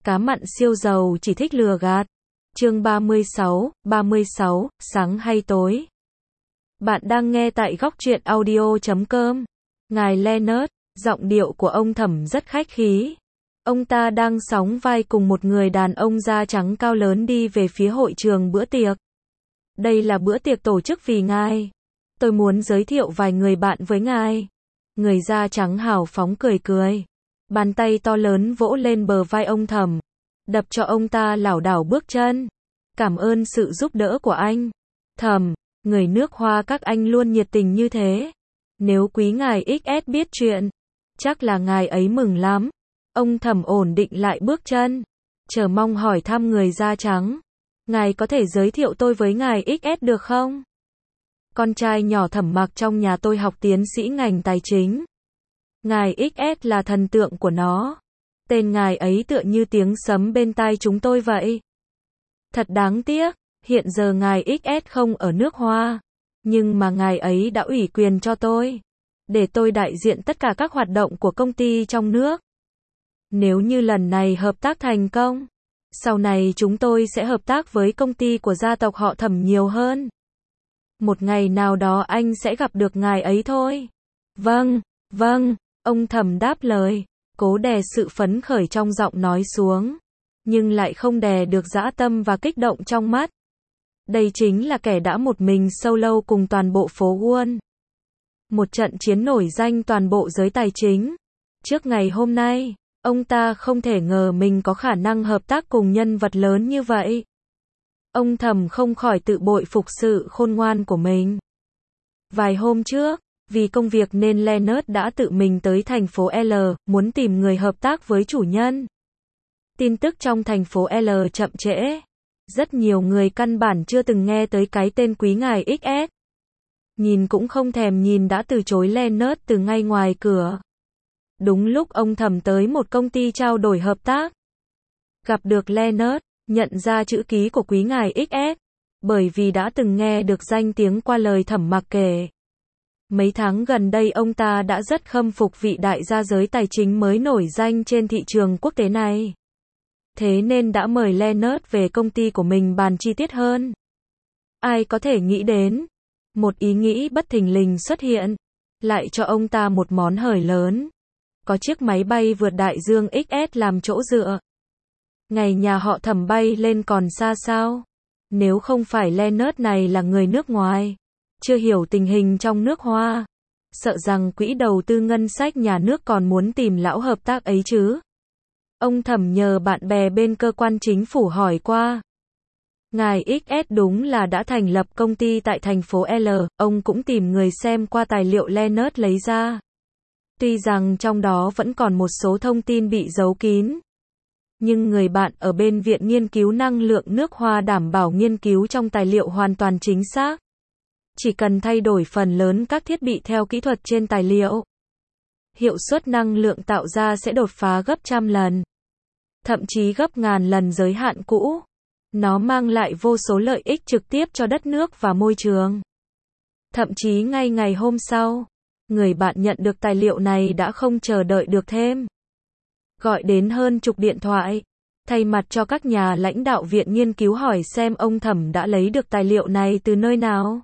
Cá mặn siêu giàu chỉ thích lừa gạt. Chương 36, sáng hay tối. Bạn đang nghe tại góc truyện audio.com. Ngài Leonard, giọng điệu của ông Thẩm rất khách khí. Ông ta đang sóng vai cùng một người đàn ông da trắng cao lớn đi về phía hội trường bữa tiệc. Đây là bữa tiệc tổ chức vì ngài. Tôi muốn giới thiệu vài người bạn với ngài. Người da trắng hào phóng cười cười. Bàn tay to lớn vỗ lên bờ vai ông Thẩm, đập cho ông ta lảo đảo bước chân. Cảm ơn sự giúp đỡ của anh, Thẩm. Người nước Hoa các anh luôn nhiệt tình như thế. Nếu quý ngài XS biết chuyện, chắc là ngài ấy mừng lắm. Ông Thẩm ổn định lại bước chân, chờ mong hỏi thăm người da trắng. Ngài có thể giới thiệu tôi với ngài XS được không? Con trai nhỏ Thẩm Mặc trong nhà tôi học tiến sĩ ngành tài chính. Ngài XS là thần tượng của nó. Tên ngài ấy tựa như tiếng sấm bên tai chúng tôi vậy. Thật đáng tiếc, hiện giờ ngài XS không ở nước Hoa. Nhưng mà ngài ấy đã ủy quyền cho tôi, để tôi đại diện tất cả các hoạt động của công ty trong nước. Nếu như lần này hợp tác thành công, sau này chúng tôi sẽ hợp tác với công ty của gia tộc họ Thẩm nhiều hơn. Một ngày nào đó anh sẽ gặp được ngài ấy thôi. Vâng, ông Thẩm đáp lời, cố đè sự phấn khởi trong giọng nói xuống, nhưng lại không đè được dã tâm và kích động trong mắt. Đây chính là kẻ đã một mình solo cùng toàn bộ phố Wall. Một trận chiến nổi danh toàn bộ giới tài chính. Trước ngày hôm nay, ông ta không thể ngờ mình có khả năng hợp tác cùng nhân vật lớn như vậy. Ông Thẩm không khỏi tự bội phục sự khôn ngoan của mình. Vài hôm trước, vì công việc nên Leonard đã tự mình tới thành phố L, muốn tìm người hợp tác với chủ nhân. Tin tức trong thành phố L chậm trễ. Rất nhiều người căn bản chưa từng nghe tới cái tên quý ngài XS. Nhìn cũng không thèm nhìn đã từ chối Leonard từ ngay ngoài cửa. Đúng lúc ông Thẩm tới một công ty trao đổi hợp tác. Gặp được Leonard, nhận ra chữ ký của quý ngài XS, bởi vì đã từng nghe được danh tiếng qua lời Thẩm Mặc kể. Mấy tháng gần đây ông ta đã rất khâm phục vị đại gia giới tài chính mới nổi danh trên thị trường quốc tế này. Thế nên đã mời Leonard về công ty của mình bàn chi tiết hơn. Ai có thể nghĩ đến, một ý nghĩ bất thình lình xuất hiện, lại cho ông ta một món hời lớn. Có chiếc máy bay vượt đại dương XS làm chỗ dựa. Ngày nhà họ Thẩm bay lên còn xa sao? Nếu không phải Leonard này là người nước ngoài, chưa hiểu tình hình trong nước Hoa, sợ rằng quỹ đầu tư ngân sách nhà nước còn muốn tìm lão hợp tác ấy chứ. Ông Thẩm nhờ bạn bè bên cơ quan chính phủ hỏi qua. Ngài XS đúng là đã thành lập công ty tại thành phố L, ông cũng tìm người xem qua tài liệu Leonard lấy ra. Tuy rằng trong đó vẫn còn một số thông tin bị giấu kín, nhưng người bạn ở bên Viện Nghiên cứu Năng lượng nước Hoa đảm bảo nghiên cứu trong tài liệu hoàn toàn chính xác. Chỉ cần thay đổi phần lớn các thiết bị theo kỹ thuật trên tài liệu, hiệu suất năng lượng tạo ra sẽ đột phá gấp trăm lần, thậm chí gấp ngàn lần giới hạn cũ. Nó mang lại vô số lợi ích trực tiếp cho đất nước và môi trường. Thậm chí ngay ngày hôm sau, người bạn nhận được tài liệu này đã không chờ đợi được thêm. Gọi đến hơn chục điện thoại, thay mặt cho các nhà lãnh đạo viện nghiên cứu hỏi xem ông Thẩm đã lấy được tài liệu này từ nơi nào.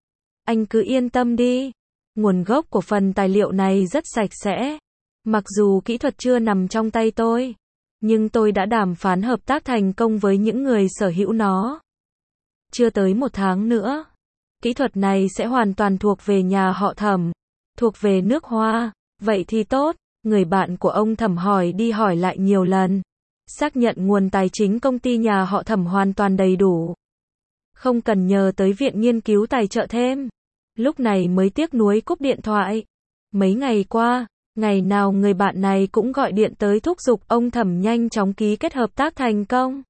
Anh cứ yên tâm đi, nguồn gốc của phần tài liệu này rất sạch sẽ. Mặc dù kỹ thuật chưa nằm trong tay tôi, nhưng tôi đã đàm phán hợp tác thành công với những người sở hữu nó. Chưa tới một tháng nữa, kỹ thuật này sẽ hoàn toàn thuộc về nhà họ Thẩm, thuộc về nước Hoa. Vậy thì tốt, người bạn của ông Thẩm hỏi đi hỏi lại nhiều lần, xác nhận nguồn tài chính công ty nhà họ Thẩm hoàn toàn đầy đủ, không cần nhờ tới viện nghiên cứu tài trợ thêm. Lúc này mới tiếc nuối cúp điện thoại. Mấy ngày qua, ngày nào người bạn này cũng gọi điện tới thúc giục ông Thẩm nhanh chóng ký kết hợp tác thành công,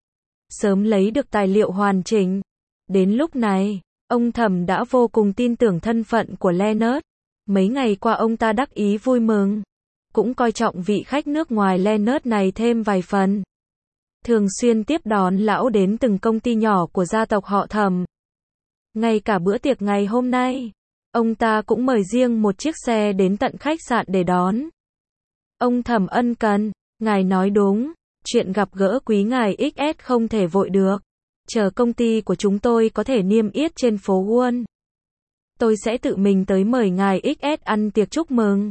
sớm lấy được tài liệu hoàn chỉnh. Đến lúc này, ông Thẩm đã vô cùng tin tưởng thân phận của Leonard. Mấy ngày qua ông ta đắc ý vui mừng, cũng coi trọng vị khách nước ngoài Leonard này thêm vài phần. Thường xuyên tiếp đón lão đến từng công ty nhỏ của gia tộc họ Thẩm. Ngay cả bữa tiệc ngày hôm nay, ông ta cũng mời riêng một chiếc xe đến tận khách sạn để đón. Ông Thẩm ân cần, ngài nói đúng, Chuyện gặp gỡ quý ngài XS không thể vội được. Chờ công ty của chúng tôi có thể niêm yết trên phố Wall. Tôi sẽ tự mình tới mời ngài XS ăn tiệc chúc mừng.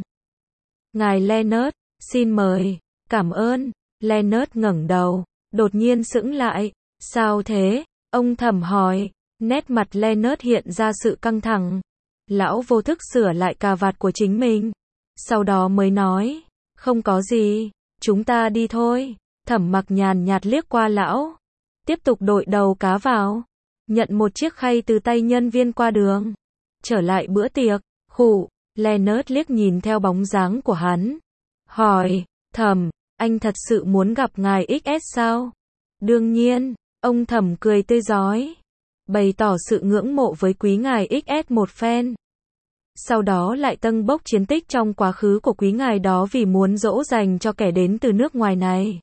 Ngài Leonard, xin mời. Cảm ơn. Leonard ngẩng đầu, đột nhiên sững lại. Sao thế? Ông Thẩm hỏi. Nét mặt Leonard hiện ra sự căng thẳng. Lão vô thức sửa lại cà vạt của chính mình. Sau đó mới nói. Không có gì. Chúng ta đi thôi. Thẩm Mặc nhàn nhạt liếc qua lão. Tiếp tục đội đầu cá vào. Nhận một chiếc khay từ tay nhân viên qua đường. Trở lại bữa tiệc. Khụ. Leonard liếc nhìn theo bóng dáng của hắn. Hỏi. Thẩm, anh thật sự muốn gặp ngài XS sao? Đương nhiên. Ông Thẩm cười tươi rói. Bày tỏ sự ngưỡng mộ với quý ngài XS một phen. Sau đó lại tâng bốc chiến tích trong quá khứ của quý ngài đó vì muốn dỗ dành cho kẻ đến từ nước ngoài này.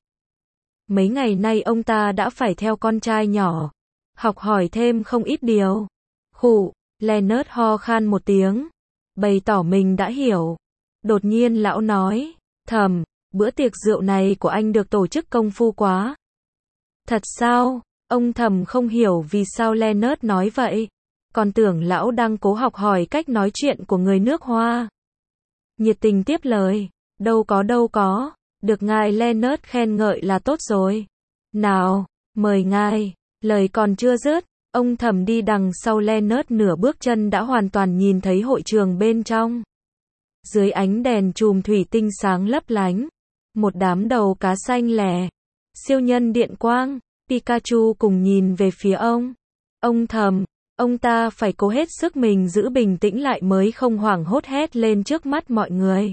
Mấy ngày nay ông ta đã phải theo con trai nhỏ, học hỏi thêm không ít điều. Khụ, Leonard ho khan một tiếng, bày tỏ mình đã hiểu. Đột nhiên lão nói, Thẩm, bữa tiệc rượu này của anh được tổ chức công phu quá. Thật sao? Ông Thẩm không hiểu vì sao Leonard nói vậy. Còn tưởng lão đang cố học hỏi cách nói chuyện của người nước Hoa. Nhiệt tình tiếp lời, đâu có, được ngài Leonard khen ngợi là tốt rồi. Nào, mời ngài. Lời còn chưa dứt, ông Thẩm đi đằng sau Leonard nửa bước chân đã hoàn toàn nhìn thấy hội trường bên trong. Dưới ánh đèn chùm thủy tinh sáng lấp lánh, một đám đầu cá xanh lẻ, siêu nhân điện quang, Pikachu cùng nhìn về phía ông. Ông Thẩm, ông ta phải cố hết sức mình giữ bình tĩnh lại mới không hoảng hốt hét lên trước mắt mọi người.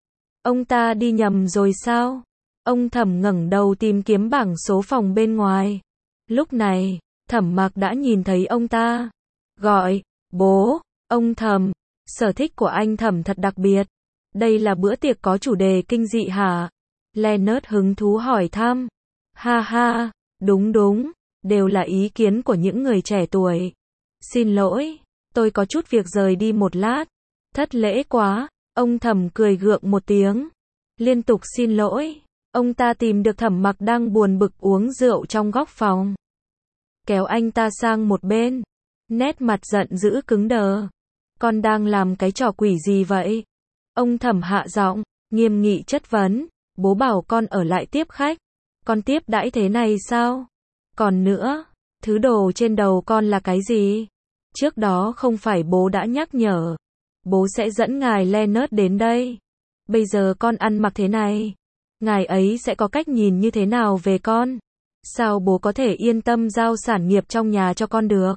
Ông ta đi nhầm rồi sao? Ông Thẩm ngẩng đầu tìm kiếm bảng số phòng bên ngoài. Lúc này, Thẩm Mặc đã nhìn thấy ông ta. Gọi, bố, ông Thẩm, sở thích của anh Thẩm thật đặc biệt. Đây là bữa tiệc có chủ đề kinh dị hả? Leonard hứng thú hỏi thăm. Ha ha, đúng, đều là ý kiến của những người trẻ tuổi. Xin lỗi, tôi có chút việc rời đi một lát. Thất lễ quá, ông Thẩm cười gượng một tiếng. Liên tục xin lỗi, ông ta tìm được Thẩm Mặc đang buồn bực uống rượu trong góc phòng. Kéo anh ta sang một bên, nét mặt giận dữ cứng đờ. Con đang làm cái trò quỷ gì vậy? Ông Thẩm hạ giọng, nghiêm nghị chất vấn. Bố bảo con ở lại tiếp khách. Con tiếp đãi thế này sao? Còn nữa, thứ đồ trên đầu con là cái gì? Trước đó không phải bố đã nhắc nhở. Bố sẽ dẫn ngài Leonard đến đây. Bây giờ con ăn mặc thế này, ngài ấy sẽ có cách nhìn như thế nào về con? Sao bố có thể yên tâm giao sản nghiệp trong nhà cho con được?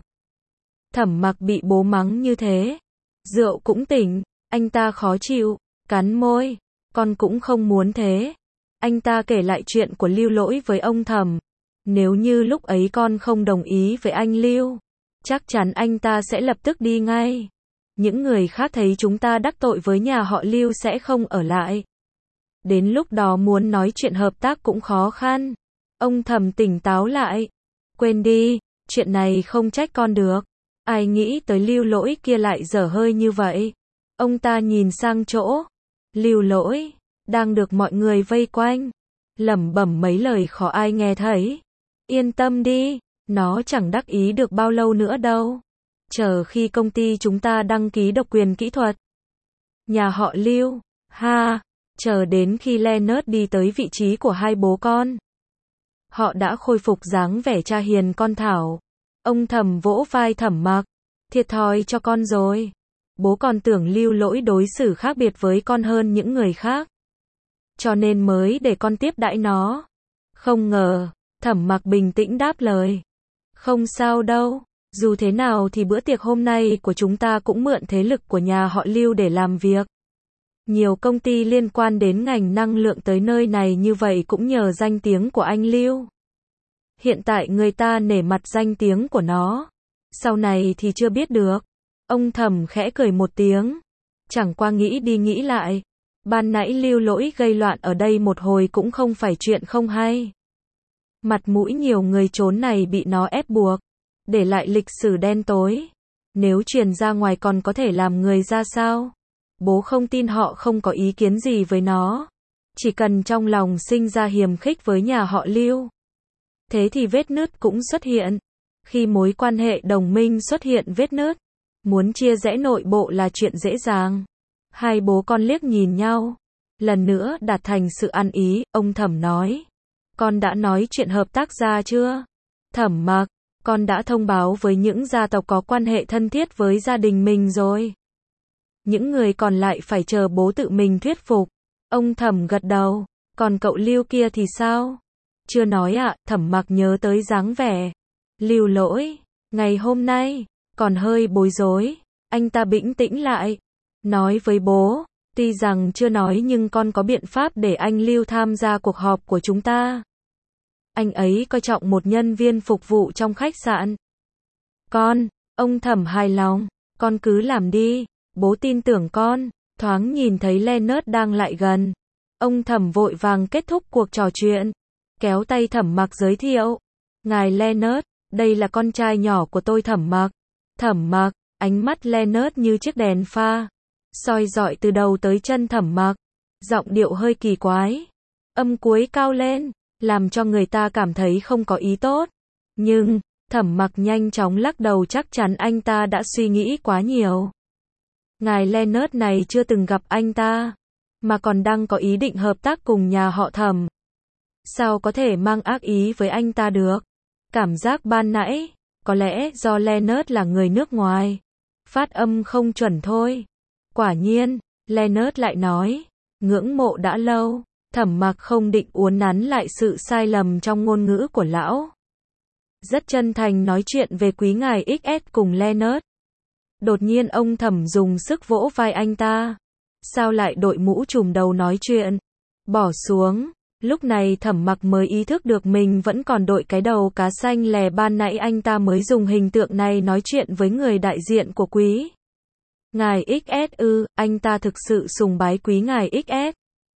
Thẩm Mặc bị bố mắng như thế. Rượu cũng tỉnh, anh ta khó chịu, cắn môi. Con cũng không muốn thế. Anh ta kể lại chuyện của Lưu Lỗi với ông Thẩm. Nếu như lúc ấy con không đồng ý với anh Lưu, chắc chắn anh ta sẽ lập tức đi ngay. Những người khác thấy chúng ta đắc tội với nhà họ Lưu sẽ không ở lại. Đến lúc đó muốn nói chuyện hợp tác cũng khó khăn. Ông Thẩm tỉnh táo lại. Quên đi, chuyện này không trách con được. Ai nghĩ tới Lưu Lỗi kia lại dở hơi như vậy. Ông ta nhìn sang chỗ Lưu Lỗi đang được mọi người vây quanh, lẩm bẩm mấy lời khó ai nghe thấy. Yên tâm đi, nó chẳng đắc ý được bao lâu nữa đâu. Chờ khi công ty chúng ta đăng ký độc quyền kỹ thuật. Nhà họ Lưu, chờ đến khi Leonard đi tới vị trí của hai bố con. Họ đã khôi phục dáng vẻ cha hiền con thảo. Ông Thẩm vỗ vai Thẩm Mặc. Thiệt thòi cho con rồi. Bố còn tưởng Lưu Lỗi đối xử khác biệt với con hơn những người khác. Cho nên mới để con tiếp đãi nó. Không ngờ, Thẩm Mặc bình tĩnh đáp lời. Không sao đâu, dù thế nào thì bữa tiệc hôm nay của chúng ta cũng mượn thế lực của nhà họ Lưu để làm việc. Nhiều công ty liên quan đến ngành năng lượng tới nơi này như vậy cũng nhờ danh tiếng của anh Lưu. Hiện tại người ta nể mặt danh tiếng của nó. Sau này thì chưa biết được. Ông Thẩm khẽ cười một tiếng. Chẳng qua nghĩ đi nghĩ lại. Ban nãy Lưu Lỗi gây loạn ở đây một hồi cũng không phải chuyện không hay. Mặt mũi nhiều người trốn này bị nó ép buộc. Để lại lịch sử đen tối. Nếu truyền ra ngoài còn có thể làm người ra sao? Bố không tin họ không có ý kiến gì với nó. Chỉ cần trong lòng sinh ra hiềm khích với nhà họ Lưu, thế thì vết nứt cũng xuất hiện. Khi mối quan hệ đồng minh xuất hiện vết nứt, muốn chia rẽ nội bộ là chuyện dễ dàng. Hai bố con liếc nhìn nhau, lần nữa đạt thành sự ăn ý, ông Thẩm nói. Con đã nói chuyện hợp tác ra chưa? Thẩm Mặc, con đã thông báo với những gia tộc có quan hệ thân thiết với gia đình mình rồi. Những người còn lại phải chờ bố tự mình thuyết phục. Ông Thẩm gật đầu. Còn cậu Lưu kia thì sao? Chưa nói ạ. Thẩm Mặc nhớ tới dáng vẻ Lưu Lỗi ngày hôm nay, còn hơi bối rối. Anh ta bĩnh tĩnh lại, nói với bố, tuy rằng chưa nói nhưng con có biện pháp để anh Lưu tham gia cuộc họp của chúng ta. Anh ấy coi trọng một nhân viên phục vụ trong khách sạn. Ông Thẩm hài lòng, con cứ làm đi, bố tin tưởng con. Thoáng nhìn thấy Leonard đang lại gần, ông Thẩm vội vàng kết thúc cuộc trò chuyện, kéo tay Thẩm Mặc giới thiệu. Ngài Leonard, đây là con trai nhỏ của tôi Thẩm Mặc. Thẩm Mặc, ánh mắt Leonard như chiếc đèn pha, soi dọi từ đầu tới chân Thẩm Mặc, giọng điệu hơi kỳ quái, âm cuối cao lên, làm cho người ta cảm thấy không có ý tốt. Nhưng, Thẩm Mặc nhanh chóng lắc đầu, chắc chắn anh ta đã suy nghĩ quá nhiều. Ngài Leonard này chưa từng gặp anh ta, mà còn đang có ý định hợp tác cùng nhà họ Thẩm. Sao có thể mang ác ý với anh ta được? Cảm giác ban nãy, có lẽ do Leonard là người nước ngoài, phát âm không chuẩn thôi. Quả nhiên, Leonard lại nói, ngưỡng mộ đã lâu. Thẩm Mặc không định uốn nắn lại sự sai lầm trong ngôn ngữ của lão. Rất chân thành nói chuyện về quý ngài XS cùng Leonard. Đột nhiên ông Thẩm dùng sức vỗ vai anh ta. Sao lại đội mũ trùm đầu nói chuyện? Bỏ xuống. Lúc này Thẩm Mặc mới ý thức được mình vẫn còn đội cái đầu cá xanh lè, ban nãy anh ta mới dùng hình tượng này nói chuyện với người đại diện của quý ngài XS ư? Anh ta thực sự sùng bái quý ngài XS.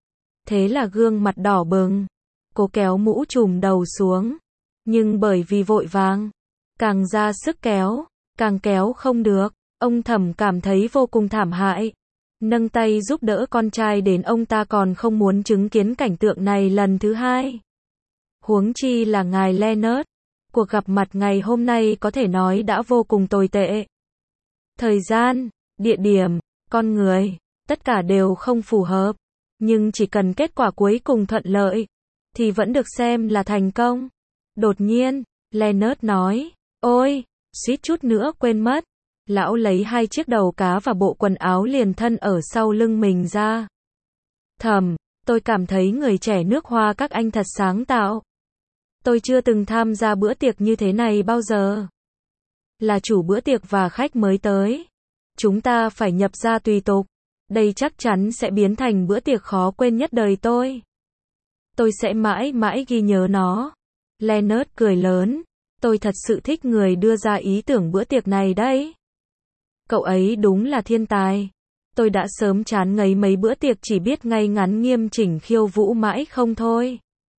Thế là gương mặt đỏ bừng, cố kéo mũ trùm đầu xuống, nhưng bởi vì vội vàng, càng ra sức kéo, càng kéo không được. Ông Thẩm cảm thấy vô cùng thảm hại, nâng tay giúp đỡ con trai, đến ông ta còn không muốn chứng kiến cảnh tượng này lần thứ hai. Huống chi là ngài Leonard. Cuộc gặp mặt ngày hôm nay có thể nói đã vô cùng tồi tệ. Thời gian, địa điểm, con người, tất cả đều không phù hợp. Nhưng chỉ cần kết quả cuối cùng thuận lợi, thì vẫn được xem là thành công. Đột nhiên, Leonard nói, ôi, suýt chút nữa quên mất. Lão lấy hai chiếc đầu cá và bộ quần áo liền thân ở sau lưng mình ra. Thẩm, tôi cảm thấy người trẻ nước Hoa các anh thật sáng tạo. Tôi chưa từng tham gia bữa tiệc như thế này bao giờ. Là chủ bữa tiệc và khách mới tới, chúng ta phải nhập gia tùy tục. Đây chắc chắn sẽ biến thành bữa tiệc khó quên nhất đời tôi. Tôi sẽ mãi mãi ghi nhớ nó. Leonard cười lớn. Tôi thật sự thích người đưa ra ý tưởng bữa tiệc này đấy. Cậu ấy đúng là thiên tài. Tôi đã sớm chán ngấy mấy bữa tiệc chỉ biết ngay ngắn nghiêm chỉnh khiêu vũ mãi không thôi.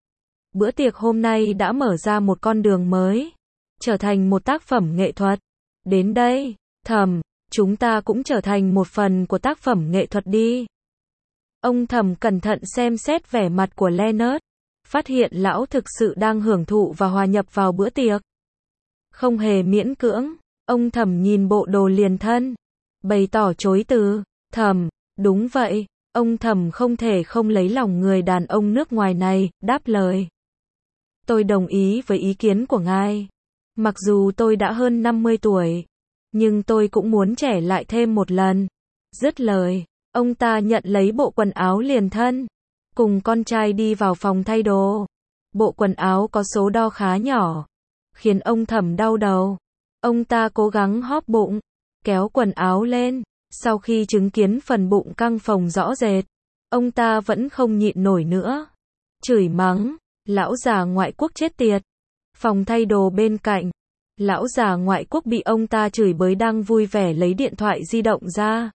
Bữa tiệc hôm nay đã mở ra một con đường mới, trở thành một tác phẩm nghệ thuật. Đến đây, Thẩm, chúng ta cũng trở thành một phần của tác phẩm nghệ thuật đi. Ông Thẩm cẩn thận xem xét vẻ mặt của Leonard, phát hiện lão thực sự đang hưởng thụ và hòa nhập vào bữa tiệc. Không hề miễn cưỡng, ông Thẩm nhìn bộ đồ liền thân, bày tỏ chối từ. Thẩm, đúng vậy, ông Thẩm không thể không lấy lòng người đàn ông nước ngoài này, đáp lời. Tôi đồng ý với ý kiến của ngài. Mặc dù tôi đã hơn 50 tuổi, nhưng tôi cũng muốn trẻ lại thêm một lần. Dứt lời, ông ta nhận lấy bộ quần áo liền thân, cùng con trai đi vào phòng thay đồ. Bộ quần áo có số đo khá nhỏ, khiến ông Thẩm đau đầu. Ông ta cố gắng hóp bụng, kéo quần áo lên. Sau khi chứng kiến phần bụng căng phồng rõ rệt, ông ta vẫn không nhịn nổi nữa. Chửi mắng, lão già ngoại quốc chết tiệt. Phòng thay đồ bên cạnh, lão già ngoại quốc bị ông ta chửi bới đang vui vẻ lấy điện thoại di động ra.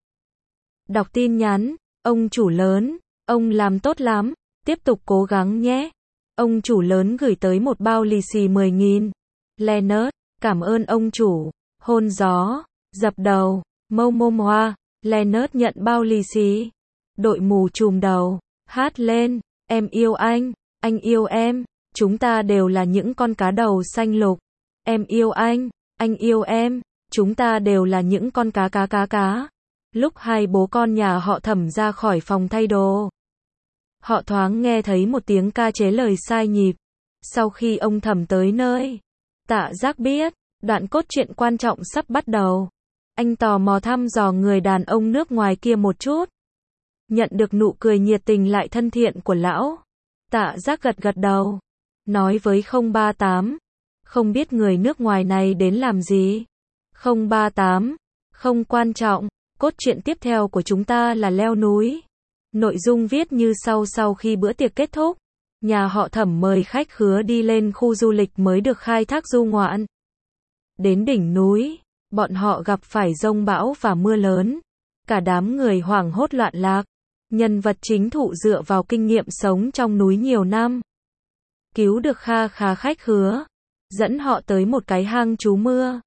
Đọc tin nhắn, ông chủ lớn, ông làm tốt lắm, tiếp tục cố gắng nhé. Ông chủ lớn gửi tới một bao lì xì 10.000. Leonard, cảm ơn ông chủ. Hôn gió, dập đầu, mâu môm hoa. Leonard nhận bao lì xì, đội mù trùm đầu, hát lên. Em yêu anh yêu em, chúng ta đều là những con cá đầu xanh lục. Em yêu anh yêu em, chúng ta đều là những con cá. Lúc hai bố con nhà họ Thẩm ra khỏi phòng thay đồ, họ thoáng nghe thấy một tiếng ca chế lời sai nhịp. Sau khi ông Thẩm tới nơi, Tạ Giác biết, đoạn cốt truyện quan trọng sắp bắt đầu. Anh tò mò thăm dò người đàn ông nước ngoài kia một chút. Nhận được nụ cười nhiệt tình lại thân thiện của lão, Tạ Giác gật đầu, nói với 038, không biết người nước ngoài này đến làm gì. 038, không quan trọng, cốt truyện tiếp theo của chúng ta là leo núi. Nội dung viết như sau khi bữa tiệc kết thúc, nhà họ Thẩm mời khách khứa đi lên khu du lịch mới được khai thác du ngoạn. Đến đỉnh núi, bọn họ gặp phải giông bão và mưa lớn. Cả đám người hoảng hốt loạn lạc. Nhân vật chính Thụ dựa vào kinh nghiệm sống trong núi nhiều năm, cứu được kha khá khách khứa, dẫn họ tới một cái hang trú mưa.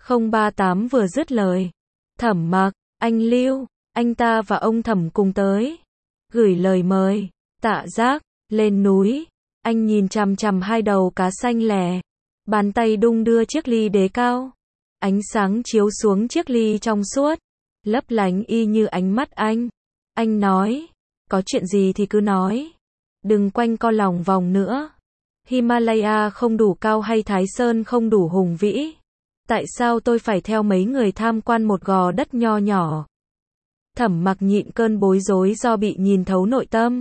038 vừa dứt lời, Thẩm Mặc, anh Lưu, anh ta và ông Thẩm cùng tới, gửi lời mời. Tạ Giác, lên núi. Anh nhìn chằm chằm hai đầu cá xanh lẻ, bàn tay đung đưa chiếc ly đế cao. Ánh sáng chiếu xuống chiếc ly trong suốt, lấp lánh y như ánh mắt anh. Anh nói, có chuyện gì thì cứ nói, đừng quanh co lòng vòng nữa. Himalaya không đủ cao hay Thái Sơn không đủ hùng vĩ? Tại sao tôi phải theo mấy người tham quan một gò đất nho nhỏ? Thẩm Mặc nhịn cơn bối rối do bị nhìn thấu nội tâm.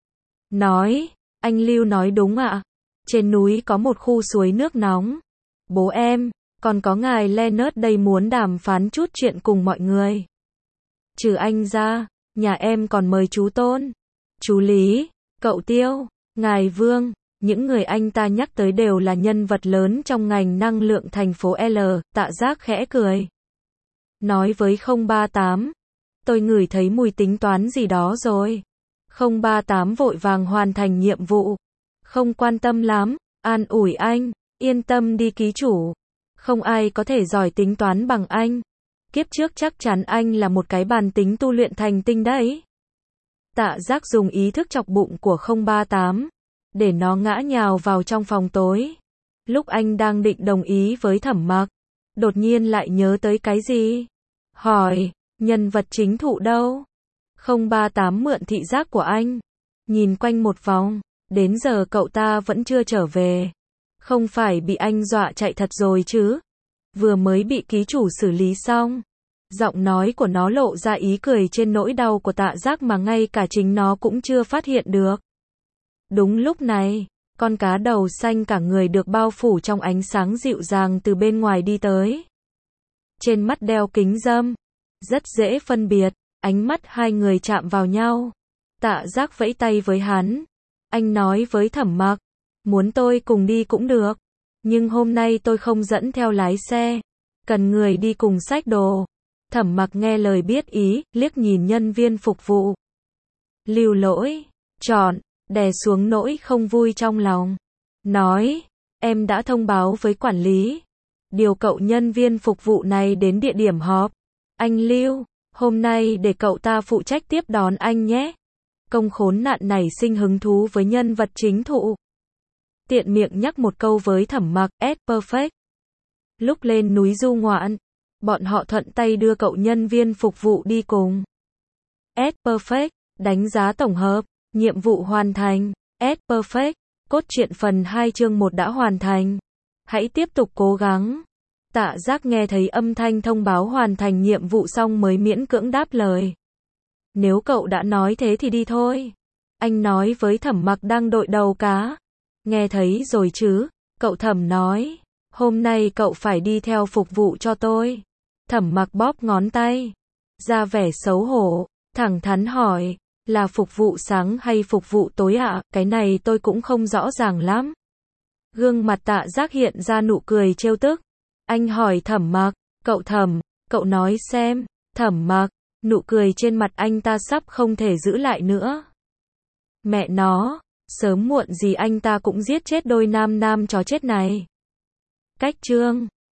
Nói, anh Lưu nói đúng ạ. Trên núi có một khu suối nước nóng. Bố em, còn có ngài Leonard đây muốn đàm phán chút chuyện cùng mọi người. Trừ anh ra, nhà em còn mời chú Tôn, chú Lý, cậu Tiêu, ngài Vương. Những người anh ta nhắc tới đều là nhân vật lớn trong ngành năng lượng thành phố L. Tạ Giác khẽ cười, nói với 038, tôi ngửi thấy mùi tính toán gì đó rồi. 038 vội vàng hoàn thành nhiệm vụ, không quan tâm lắm, an ủi anh, yên tâm đi ký chủ, không ai có thể giỏi tính toán bằng anh. Kiếp trước chắc chắn anh là một cái bàn tính tu luyện thành tinh đấy. Tạ Giác dùng ý thức chọc bụng của 038, để nó ngã nhào vào trong phòng tối. Lúc anh đang định đồng ý với Thẩm Mặc, đột nhiên lại nhớ tới cái gì. Hỏi, nhân vật chính Thụ đâu? 038 mượn thị giác của anh, nhìn quanh một vòng, đến giờ cậu ta vẫn chưa trở về. Không phải bị anh dọa chạy thật rồi chứ? Vừa mới bị ký chủ xử lý xong. Giọng nói của nó lộ ra ý cười trên nỗi đau của Tạ Giác mà ngay cả chính nó cũng chưa phát hiện được. Đúng lúc này, con cá đầu xanh cả người được bao phủ trong ánh sáng dịu dàng từ bên ngoài đi tới. Trên mắt đeo kính râm, rất dễ phân biệt, ánh mắt hai người chạm vào nhau. Tạ Giác vẫy tay với hắn. Anh nói với Thẩm Mặc, muốn tôi cùng đi cũng được, nhưng hôm nay tôi không dẫn theo lái xe, cần người đi cùng xách đồ. Thẩm Mặc nghe lời biết ý, liếc nhìn nhân viên phục vụ. Lưu lỗi, chọn, đè xuống nỗi không vui trong lòng. Nói, em đã thông báo với quản lý, điều cậu nhân viên phục vụ này đến địa điểm họp. Anh Lưu, hôm nay để cậu ta phụ trách tiếp đón anh nhé. Công khốn nạn nảy sinh hứng thú với nhân vật chính Thụ, tiện miệng nhắc một câu với Thẩm Mặc, perfect. Lúc lên núi du ngoạn, bọn họ thuận tay đưa cậu nhân viên phục vụ đi cùng. perfect, đánh giá tổng hợp, nhiệm vụ hoàn thành. perfect, cốt truyện phần 2 chương 1 đã hoàn thành. Hãy tiếp tục cố gắng. Tạ Giác nghe thấy âm thanh thông báo hoàn thành nhiệm vụ xong mới miễn cưỡng đáp lời. Nếu cậu đã nói thế thì đi thôi. Anh nói với Thẩm Mặc đang đội đầu cá. Nghe thấy rồi chứ? Cậu Thẩm nói, hôm nay cậu phải đi theo phục vụ cho tôi. Thẩm Mặc bóp ngón tay, ra vẻ xấu hổ, thẳng thắn hỏi, là phục vụ sáng hay phục vụ tối ạ? Cái này tôi cũng không rõ ràng lắm. Gương mặt Tạ Giác hiện ra nụ cười trêu tức. Anh hỏi Thẩm Mặc, cậu Thẩm, cậu nói xem. Thẩm Mặc, nụ cười trên mặt anh ta sắp không thể giữ lại nữa. Mẹ nó, sớm muộn gì anh ta cũng giết chết đôi nam chó chết này. Cách chương